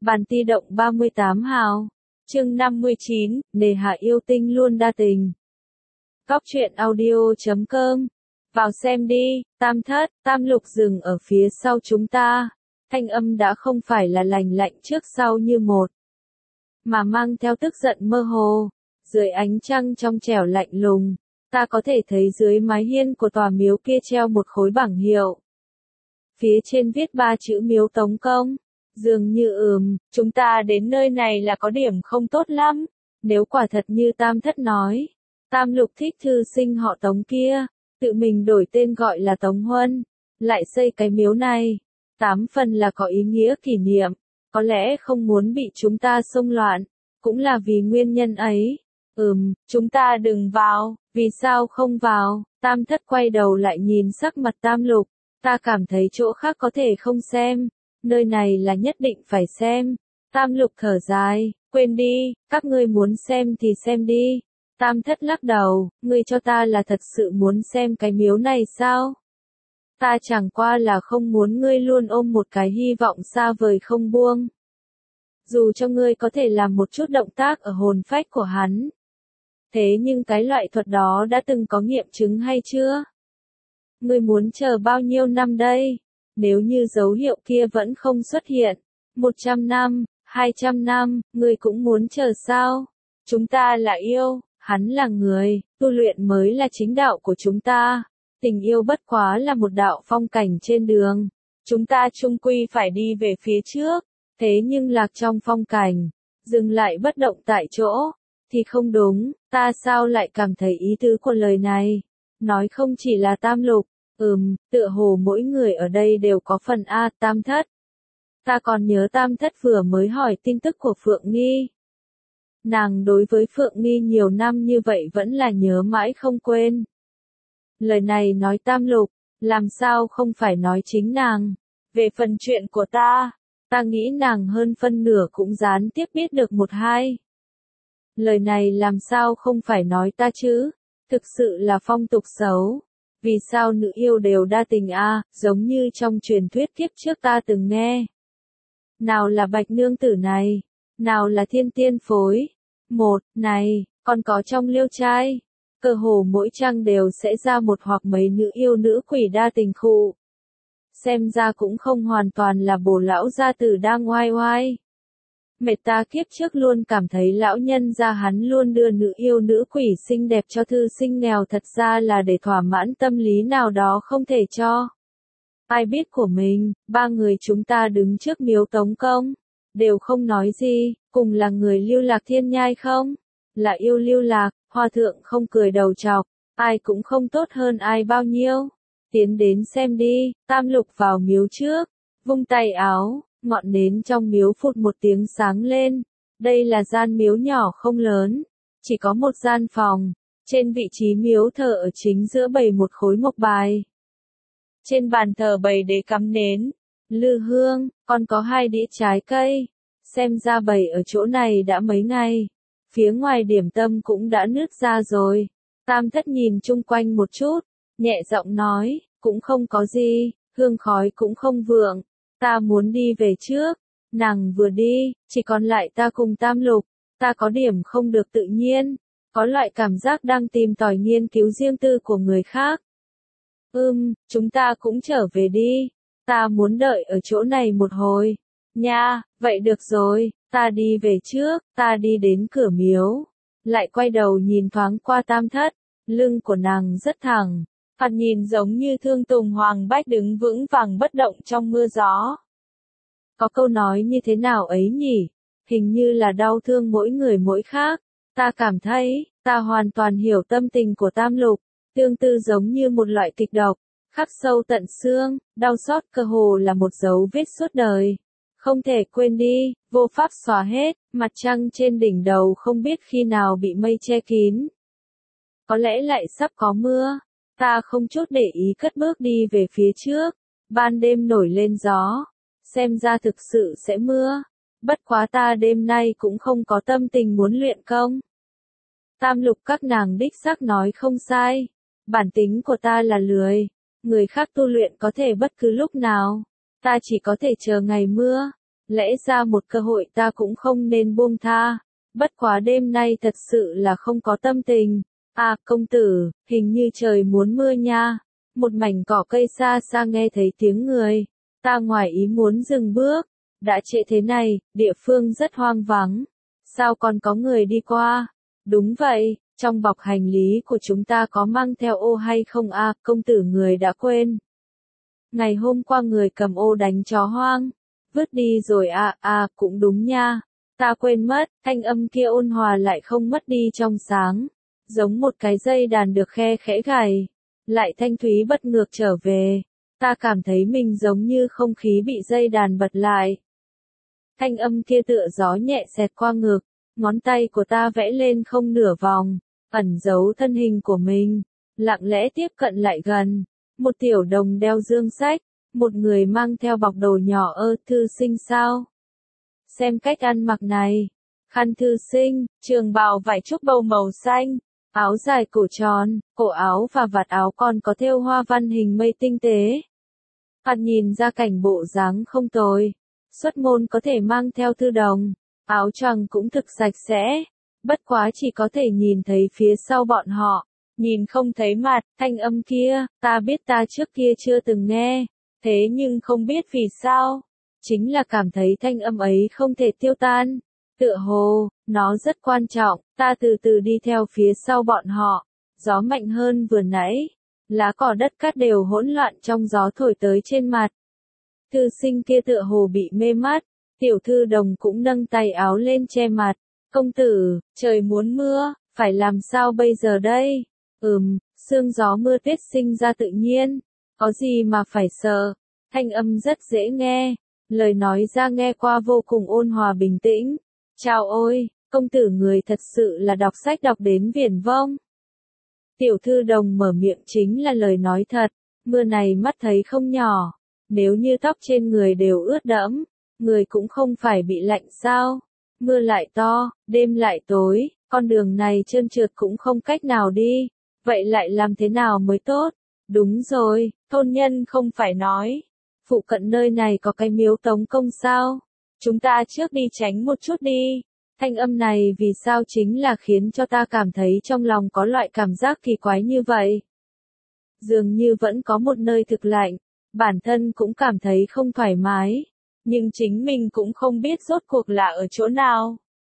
Bàn ti động 38 hào. Chương 59, nề hà yêu tinh luôn đa tình. Cóc truyện audio.com. Vào xem đi, tam thất, tam lục dừng ở phía sau chúng ta. Thanh âm đã không phải là lành lạnh trước sau như một, mà mang theo tức giận mơ hồ. Dưới ánh trăng trong trẻo lạnh lùng, ta có thể thấy dưới mái hiên của tòa miếu kia treo một khối bảng hiệu. Phía trên viết 3 chữ Miếu Tống Công. Dường như chúng ta đến nơi này là có điểm không tốt lắm. Nếu quả thật như tam thất nói, tam lục thích thư sinh họ Tống kia, tự mình đổi tên gọi là Tống Huân, lại xây cái miếu này, 8 phần là có ý nghĩa kỷ niệm, có lẽ không muốn bị chúng ta xông loạn, cũng là vì nguyên nhân ấy. Chúng ta đừng vào, vì sao không vào? Tam thất quay đầu lại nhìn sắc mặt tam lục, ta cảm thấy chỗ khác có thể không xem, nơi này là nhất định phải xem. Tam lục thở dài, quên đi, các ngươi muốn xem thì xem đi. Tam thất lắc đầu, ngươi cho ta là thật sự muốn xem cái miếu này sao? Ta chẳng qua là không muốn ngươi luôn ôm một cái hy vọng xa vời không buông. Dù cho ngươi có thể làm một chút động tác ở hồn phách của hắn. Thế nhưng cái loại thuật đó đã từng có nghiệm chứng hay chưa? Ngươi muốn chờ bao nhiêu năm đây? Nếu như dấu hiệu kia vẫn không xuất hiện, 100 năm, 200 năm, ngươi cũng muốn chờ sao? Chúng ta là yêu, hắn là người, tu luyện mới là chính đạo của chúng ta. Tình yêu bất quá là một đạo phong cảnh trên đường. Chúng ta chung quy phải đi về phía trước, thế nhưng lạc trong phong cảnh, dừng lại bất động tại chỗ, thì không đúng. Ta sao lại cảm thấy ý tứ của lời này? Nói không chỉ là tam lục, tựa hồ mỗi người ở đây đều có phần tam thất. Ta còn nhớ tam thất vừa mới hỏi tin tức của Phượng Nghi. Nàng đối với Phượng Nghi nhiều năm như vậy vẫn là nhớ mãi không quên. Lời này nói tam lục, làm sao không phải nói chính nàng. Về phần chuyện của ta nghĩ nàng hơn phân nửa cũng gián tiếp biết được một hai. Lời này làm sao không phải nói ta chứ, thực sự là phong tục xấu. Vì sao nữ yêu đều đa tình giống như trong truyền thuyết kiếp trước ta từng nghe. Nào là bạch nương tử này, nào là thiên tiên phối. Này, còn có trong liêu trai, cơ hồ mỗi trang đều sẽ ra một hoặc mấy nữ yêu nữ quỷ đa tình khụ. Xem ra cũng không hoàn toàn là bồ lão gia tử đang oai oai. Mệt ta kiếp trước luôn cảm thấy lão nhân gia hắn luôn đưa nữ yêu nữ quỷ xinh đẹp cho thư sinh nghèo, thật ra là để thỏa mãn tâm lý nào đó không thể cho. Ai biết của mình, 3 người chúng ta đứng trước miếu Tống Công, đều không nói gì, cùng là người Lưu Lạc Thiên Nhai không? Là yêu Lưu Lạc, hòa thượng không cười đầu chọc, ai cũng không tốt hơn ai bao nhiêu. Tiến đến xem đi, tam lục vào miếu trước, vung tay áo. Ngọn nến trong miếu phụt một tiếng sáng lên. Đây là gian miếu nhỏ không lớn, chỉ có một gian phòng. Trên vị trí miếu thờ ở chính giữa bày một khối mộc bài. Trên bàn thờ bày để cắm nến, lư hương, còn có 2 đĩa trái cây. Xem ra bày ở chỗ này đã mấy ngày. Phía ngoài điểm tâm cũng đã nứt ra rồi. Tam thất nhìn chung quanh một chút, nhẹ giọng nói, cũng không có gì, hương khói cũng không vượng. Ta muốn đi về trước. Nàng vừa đi, chỉ còn lại ta cùng tam lục. Ta có điểm không được tự nhiên, có loại cảm giác đang tìm tòi nghiên cứu riêng tư của người khác. Chúng ta cũng trở về đi. Ta muốn đợi ở chỗ này một hồi. Nha, vậy được rồi, ta đi về trước. Ta đi đến cửa miếu, lại quay đầu nhìn thoáng qua tam thất. Lưng của nàng rất thẳng, thoạt nhìn giống như Thương Tùng Hoàng Bách đứng vững vàng bất động trong mưa gió. Có câu nói như thế nào ấy nhỉ? Hình như là đau thương mỗi người mỗi khác. Ta cảm thấy, ta hoàn toàn hiểu tâm tình của tam lục, tương tự giống như một loại kịch độc, khắc sâu tận xương, đau xót cơ hồ là một dấu vết suốt đời. Không thể quên đi, vô pháp xóa hết, mặt trăng trên đỉnh đầu không biết khi nào bị mây che kín. Có lẽ lại sắp có mưa. Ta không chút để ý cất bước đi về phía trước. Ban đêm nổi lên gió. Xem ra thực sự sẽ mưa. Bất quá ta đêm nay cũng không có tâm tình muốn luyện công. Tam lục các nàng đích xác nói không sai. Bản tính của ta là lười. Người khác tu luyện có thể bất cứ lúc nào. Ta chỉ có thể chờ ngày mưa. lẽ ra một cơ hội ta cũng không nên buông tha. Bất quá đêm nay thật sự là không có tâm tình. À công tử, hình như trời muốn mưa nha. Một mảnh cỏ cây xa xa nghe thấy tiếng người. Ta ngoài ý muốn dừng bước. Đã trễ thế này, địa phương rất hoang vắng. Sao còn có người đi qua? Đúng vậy, trong bọc hành lý của chúng ta có mang theo ô hay không à, công tử người đã quên. Ngày hôm qua người cầm ô đánh chó hoang. Vứt đi rồi à, cũng đúng nha. Ta quên mất, thanh âm kia ôn hòa lại không mất đi trong sáng. Giống một cái dây đàn được khe khẽ gảy. Lại thanh thúy bật ngược trở về. Ta cảm thấy mình giống như không khí bị dây đàn bật lại. Thanh âm kia tựa gió nhẹ xẹt qua ngực. Ngón tay của ta vẽ lên không nửa vòng. Ẩn giấu thân hình của mình. Lặng lẽ tiếp cận lại gần. Một tiểu đồng đeo dương sách. Một người mang theo bọc đồ nhỏ thư sinh sao? Xem cách ăn mặc này. Khăn thư sinh, trường bào vải trúc bầu màu xanh, áo dài cổ tròn, cổ áo và vạt áo còn có thêu hoa văn hình mây tinh tế. Bạn nhìn ra cảnh bộ dáng không tồi. Xuất môn có thể mang theo thư đồng, áo choàng cũng thực sạch sẽ. Bất quá chỉ có thể nhìn thấy phía sau bọn họ, nhìn không thấy mặt. Thanh âm kia, ta biết ta trước kia chưa từng nghe. Thế nhưng không biết vì sao, chính là cảm thấy thanh âm ấy không thể tiêu tan. Tựa hồ, nó rất quan trọng, ta từ từ đi theo phía sau bọn họ. Gió mạnh hơn vừa nãy, lá cỏ đất cát đều hỗn loạn trong gió thổi tới trên mặt. Thư sinh kia tựa hồ bị mê mắt, tiểu thư đồng cũng nâng tay áo lên che mặt. Công tử, trời muốn mưa, phải làm sao bây giờ đây? Sương gió mưa tuyết sinh ra tự nhiên. Có gì mà phải sợ, thanh âm rất dễ nghe, lời nói ra nghe qua vô cùng ôn hòa bình tĩnh. Chào ôi, công tử người thật sự là đọc sách đọc đến viển vông. Tiểu thư đồng mở miệng chính là lời nói thật, mưa này mắt thấy không nhỏ, nếu như tóc trên người đều ướt đẫm, người cũng không phải bị lạnh sao. Mưa lại to, đêm lại tối, con đường này trơn trượt cũng không cách nào đi, vậy lại làm thế nào mới tốt? Đúng rồi, thôn nhân không phải nói. Phụ cận nơi này có cái miếu Tống Công sao? Chúng ta trước đi tránh một chút đi. Thanh âm này vì sao chính là khiến cho ta cảm thấy trong lòng có loại cảm giác kỳ quái như vậy. Dường như vẫn có một nơi thực lạnh, bản thân cũng cảm thấy không thoải mái. Nhưng chính mình cũng không biết rốt cuộc là ở chỗ nào.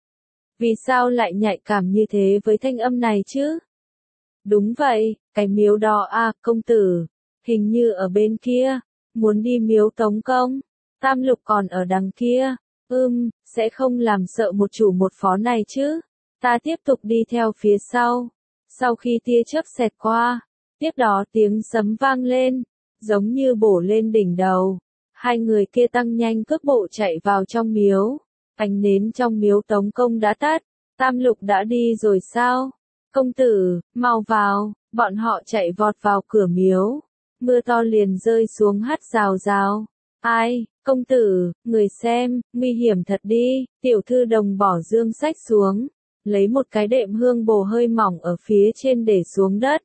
Vì sao lại nhạy cảm như thế với thanh âm này chứ? Đúng vậy, cái miếu đó à, công tử, hình như ở bên kia, muốn đi miếu Tống Công, Tam Lục còn ở đằng kia, sẽ không làm sợ một chủ một phó này chứ. Ta tiếp tục đi theo phía sau, sau khi tia chớp xẹt qua, tiếp đó tiếng sấm vang lên, giống như bổ lên đỉnh đầu. Hai người kia tăng nhanh cước bộ chạy vào trong miếu, ánh nến trong miếu Tống Công đã tắt, Tam Lục đã đi rồi sao? Công tử, mau vào, bọn họ chạy vọt vào cửa miếu. Mưa to liền rơi xuống hắt rào rào. Ai, công tử, người xem, nguy hiểm thật đi. Tiểu thư đồng bỏ dương sách xuống, lấy một cái đệm hương bồ hơi mỏng ở phía trên để xuống đất.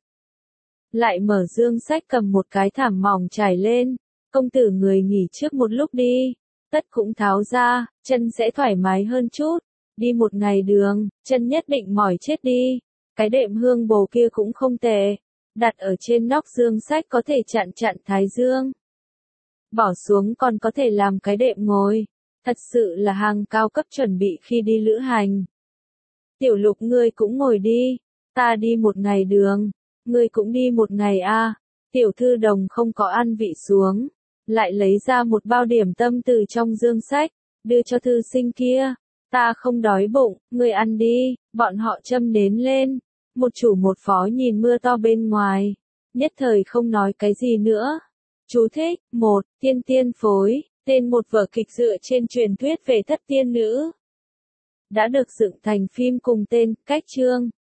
Lại mở dương sách cầm một cái thảm mỏng trải lên. Công tử người nghỉ trước một lúc đi. Tất cũng tháo ra, chân sẽ thoải mái hơn chút. Đi một ngày đường, chân nhất định mỏi chết đi. Cái đệm hương bồ kia cũng không tệ. Đặt ở trên nóc dương sách có thể chặn thái dương. Bỏ xuống còn có thể làm cái đệm ngồi. Thật sự là hàng cao cấp chuẩn bị khi đi lữ hành. Tiểu Lục ngươi cũng ngồi đi. Ta đi một ngày đường. Ngươi cũng đi một ngày à. Tiểu thư đồng không có ăn vị xuống. Lại lấy ra một bao điểm tâm từ trong dương sách. Đưa cho thư sinh kia. Ta không đói bụng, ngươi ăn đi. Bọn họ châm nến lên. Một chủ một phó nhìn mưa to bên ngoài. Nhất thời không nói cái gì nữa. Chú thích, 1. Tiên tiên phối, tên một vở kịch dựa trên truyền thuyết về thất tiên nữ. Đã được dựng thành phim cùng tên, cách chương.